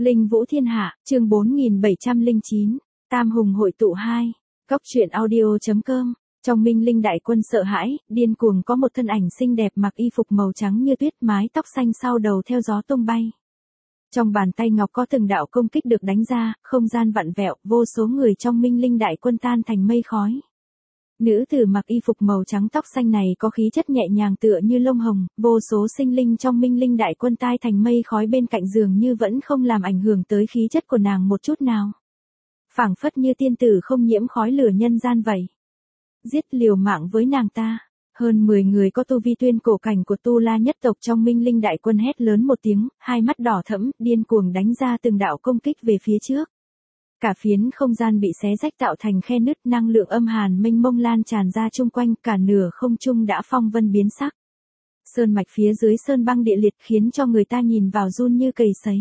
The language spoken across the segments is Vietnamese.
Linh Vũ Thiên Hạ, chương 4709, Tam Hùng hội tụ 2, Cóc truyện audio.com. Trong Minh Linh đại quân sợ hãi, điên cuồng có một thân ảnh xinh đẹp mặc y phục màu trắng như tuyết, mái tóc xanh sau đầu theo gió tung bay. Trong bàn tay ngọc có từng đạo công kích được đánh ra, không gian vặn vẹo, vô số người trong Minh Linh đại quân tan thành mây khói. Nữ tử mặc y phục màu trắng tóc xanh này có khí chất nhẹ nhàng tựa như lông hồng, vô số sinh linh trong Minh Linh đại quân tai thành mây khói bên cạnh dường như vẫn không làm ảnh hưởng tới khí chất của nàng một chút nào. Phảng phất như tiên tử không nhiễm khói lửa nhân gian vậy. Giết liều mạng với nàng ta. Hơn 10 người có tu vi tuyên cổ cảnh của Tu La nhất tộc trong Minh Linh đại quân hét lớn một tiếng, hai mắt đỏ thẫm, điên cuồng đánh ra từng đạo công kích về phía trước. Cả phiến không gian bị xé rách tạo thành khe nứt, năng lượng âm hàn mênh mông lan tràn ra chung quanh, cả nửa không trung đã phong vân biến sắc. Sơn mạch phía dưới sơn băng địa liệt khiến cho người ta nhìn vào run như cầy sấy.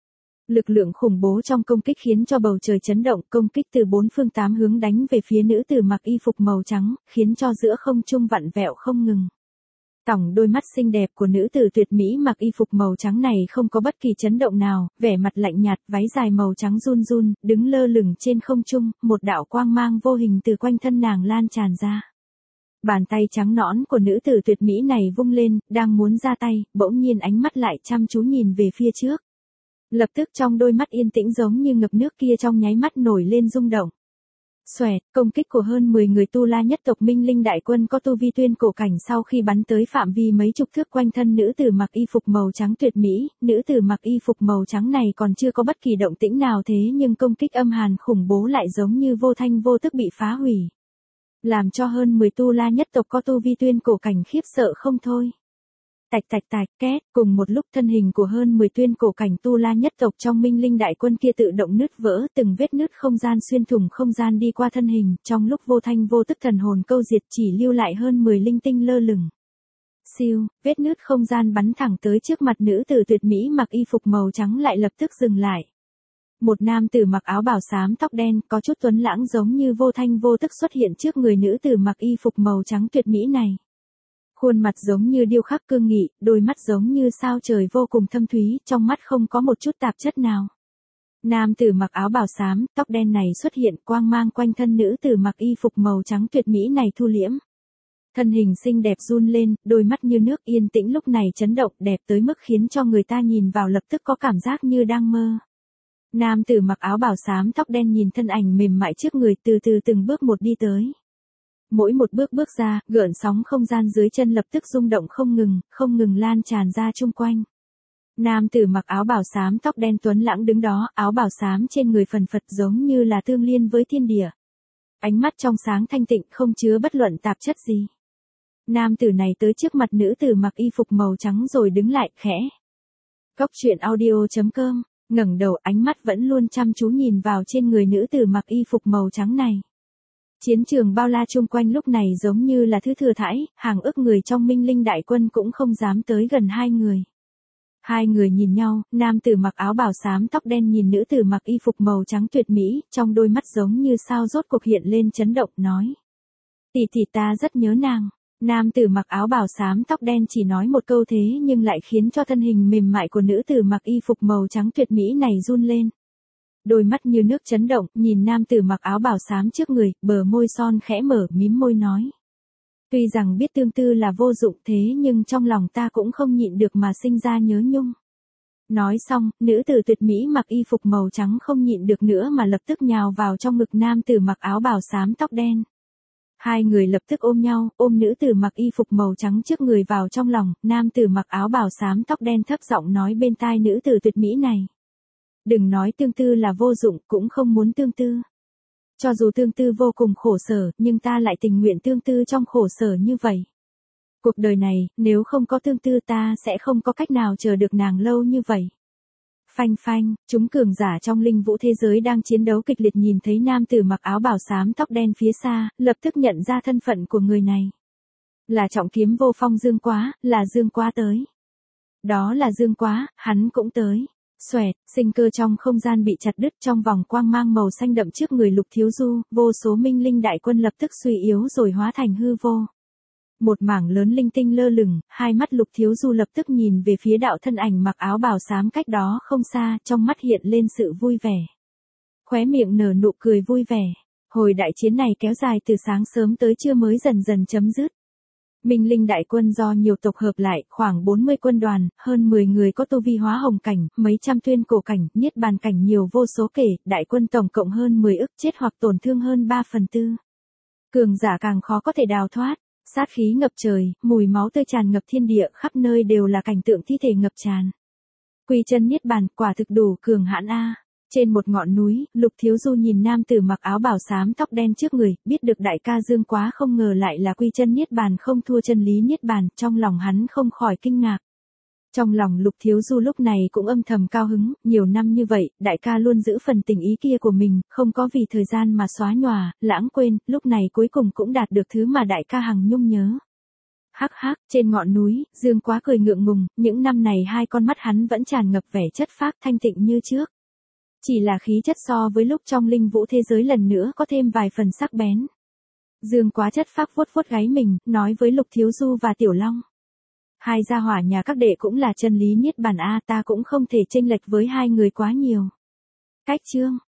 Lực lượng khủng bố trong công kích khiến cho bầu trời chấn động, công kích từ bốn phương tám hướng đánh về phía nữ tử mặc y phục màu trắng, khiến cho giữa không trung vặn vẹo không ngừng. Tổng đôi mắt xinh đẹp của nữ tử tuyệt mỹ mặc y phục màu trắng này không có bất kỳ chấn động nào, vẻ mặt lạnh nhạt, váy dài màu trắng run run, đứng lơ lửng trên không trung, một đạo quang mang vô hình từ quanh thân nàng lan tràn ra. Bàn tay trắng nõn của nữ tử tuyệt mỹ này vung lên, đang muốn ra tay, bỗng nhiên ánh mắt lại chăm chú nhìn về phía trước. Lập tức trong đôi mắt yên tĩnh giống như ngập nước kia trong nháy mắt nổi lên rung động. Xoẹt, công kích của hơn 10 người Tu La nhất tộc Minh Linh đại quân có tu vi tuyên cổ cảnh sau khi bắn tới phạm vi mấy chục thước quanh thân nữ tử mặc y phục màu trắng tuyệt mỹ, nữ tử mặc y phục màu trắng này còn chưa có bất kỳ động tĩnh nào thế nhưng công kích âm hàn khủng bố lại giống như vô thanh vô tức bị phá hủy. Làm cho hơn 10 Tu La nhất tộc có tu vi tuyên cổ cảnh khiếp sợ không thôi. Tạch tạch tạch, két, cùng một lúc thân hình của hơn 10 tuyên cổ cảnh Tu La nhất tộc trong Minh Linh đại quân kia tự động nứt vỡ, từng vết nứt không gian xuyên thủng không gian đi qua thân hình, trong lúc vô thanh vô tức thần hồn câu diệt chỉ lưu lại hơn 10 linh tinh lơ lửng. Siêu, vết nứt không gian bắn thẳng tới trước mặt nữ tử tuyệt mỹ mặc y phục màu trắng lại lập tức dừng lại. Một nam tử mặc áo bào xám tóc đen có chút tuấn lãng giống như vô thanh vô tức xuất hiện trước người nữ tử mặc y phục màu trắng tuyệt mỹ này. Khuôn mặt giống như điêu khắc cương nghị, đôi mắt giống như sao trời vô cùng thâm thúy, trong mắt không có một chút tạp chất nào. Nam tử mặc áo bào xám, tóc đen này xuất hiện, quang mang quanh thân nữ tử mặc y phục màu trắng tuyệt mỹ này thu liễm. Thân hình xinh đẹp run lên, đôi mắt như nước yên tĩnh lúc này chấn động, đẹp tới mức khiến cho người ta nhìn vào lập tức có cảm giác như đang mơ. Nam tử mặc áo bào xám tóc đen nhìn thân ảnh mềm mại trước người, từ từ từng bước một đi tới. Mỗi một bước bước ra, gợn sóng không gian dưới chân lập tức rung động không ngừng lan tràn ra chung quanh. Nam tử mặc áo bào xám tóc đen tuấn lãng đứng đó, áo bào xám trên người phần phật giống như là tương liên với thiên địa. Ánh mắt trong sáng thanh tịnh không chứa bất luận tạp chất gì. Nam tử này tới trước mặt nữ tử mặc y phục màu trắng rồi đứng lại, khẽ. Cóc truyện audio.com, ngẩng đầu ánh mắt vẫn luôn chăm chú nhìn vào trên người nữ tử mặc y phục màu trắng này. Chiến trường bao la chung quanh lúc này giống như là thứ thừa thãi, hàng ức người trong Minh Linh đại quân cũng không dám tới gần hai người. Hai người nhìn nhau, nam tử mặc áo bào xám tóc đen nhìn nữ tử mặc y phục màu trắng tuyệt mỹ, trong đôi mắt giống như sao rốt cuộc hiện lên chấn động, nói. Tỷ ta rất nhớ nàng. Nam tử mặc áo bào xám tóc đen chỉ nói một câu thế nhưng lại khiến cho thân hình mềm mại của nữ tử mặc y phục màu trắng tuyệt mỹ này run lên. Đôi mắt như nước chấn động, nhìn nam tử mặc áo bào xám trước người, bờ môi son khẽ mở, mím môi nói. Tuy rằng biết tương tư là vô dụng thế nhưng trong lòng ta cũng không nhịn được mà sinh ra nhớ nhung. Nói xong, nữ tử tuyệt mỹ mặc y phục màu trắng không nhịn được nữa mà lập tức nhào vào trong ngực nam tử mặc áo bào xám tóc đen. Hai người lập tức ôm nhau, ôm nữ tử mặc y phục màu trắng trước người vào trong lòng, nam tử mặc áo bào xám tóc đen thấp giọng nói bên tai nữ tử tuyệt mỹ này. Đừng nói tương tư là vô dụng, cũng không muốn tương tư. Cho dù tương tư vô cùng khổ sở, nhưng ta lại tình nguyện tương tư trong khổ sở như vậy. Cuộc đời này, nếu không có tương tư ta sẽ không có cách nào chờ được nàng lâu như vậy. Phanh phanh, chúng cường giả trong linh vũ thế giới đang chiến đấu kịch liệt nhìn thấy nam tử mặc áo bào xám tóc đen phía xa, lập tức nhận ra thân phận của người này. Là trọng kiếm vô phong Dương Quá, là Dương Quá tới. Đó là Dương Quá, hắn cũng tới. Xoẹt, sinh cơ trong không gian bị chặt đứt trong vòng quang mang màu xanh đậm trước người Lục Thiếu Du, vô số Minh Linh đại quân lập tức suy yếu rồi hóa thành hư vô. một mảng lớn linh tinh lơ lửng, hai mắt Lục Thiếu Du lập tức nhìn về phía đạo thân ảnh mặc áo bào xám cách đó không xa, trong mắt hiện lên sự vui vẻ. Khóe miệng nở nụ cười vui vẻ. Hồi đại chiến này kéo dài từ sáng sớm tới trưa mới dần dần chấm dứt. Minh Linh đại quân do nhiều tộc hợp lại, khoảng 40 quân đoàn, hơn 10 người có tu vi hóa hồng cảnh, mấy trăm tuyên cổ cảnh, niết bàn cảnh nhiều vô số kể, đại quân tổng cộng hơn 10 ức, chết hoặc tổn thương hơn 3/4. Cường giả càng khó có thể đào thoát, sát khí ngập trời, mùi máu tươi tràn ngập thiên địa, khắp nơi đều là cảnh tượng thi thể ngập tràn. Quy chân niết bàn, quả thực đủ cường hãn a. Trên một ngọn núi, Lục Thiếu Du nhìn nam tử mặc áo bào xám tóc đen trước người, biết được đại ca Dương Quá không ngờ lại là quy chân niết bàn không thua chân lý niết bàn, trong lòng hắn không khỏi kinh ngạc. Trong lòng Lục Thiếu Du lúc này cũng âm thầm cao hứng, nhiều năm như vậy, đại ca luôn giữ phần tình ý kia của mình, không có vì thời gian mà xóa nhòa, lãng quên, lúc này cuối cùng cũng đạt được thứ mà đại ca hằng nhung nhớ. Hắc hắc, trên ngọn núi, Dương Quá cười ngượng ngùng, những năm này hai con mắt hắn vẫn tràn ngập vẻ chất phác thanh tịnh như trước. Chỉ là khí chất so với lúc trong linh vũ thế giới lần nữa có thêm vài phần sắc bén. Dương Quá chất phác vuốt vuốt gáy mình, nói với Lục Thiếu Du và Tiểu Long. Hai gia hỏa nhà các đệ cũng là chân lý niết bàn a, ta cũng không thể chênh lệch với hai người quá nhiều. Cách chương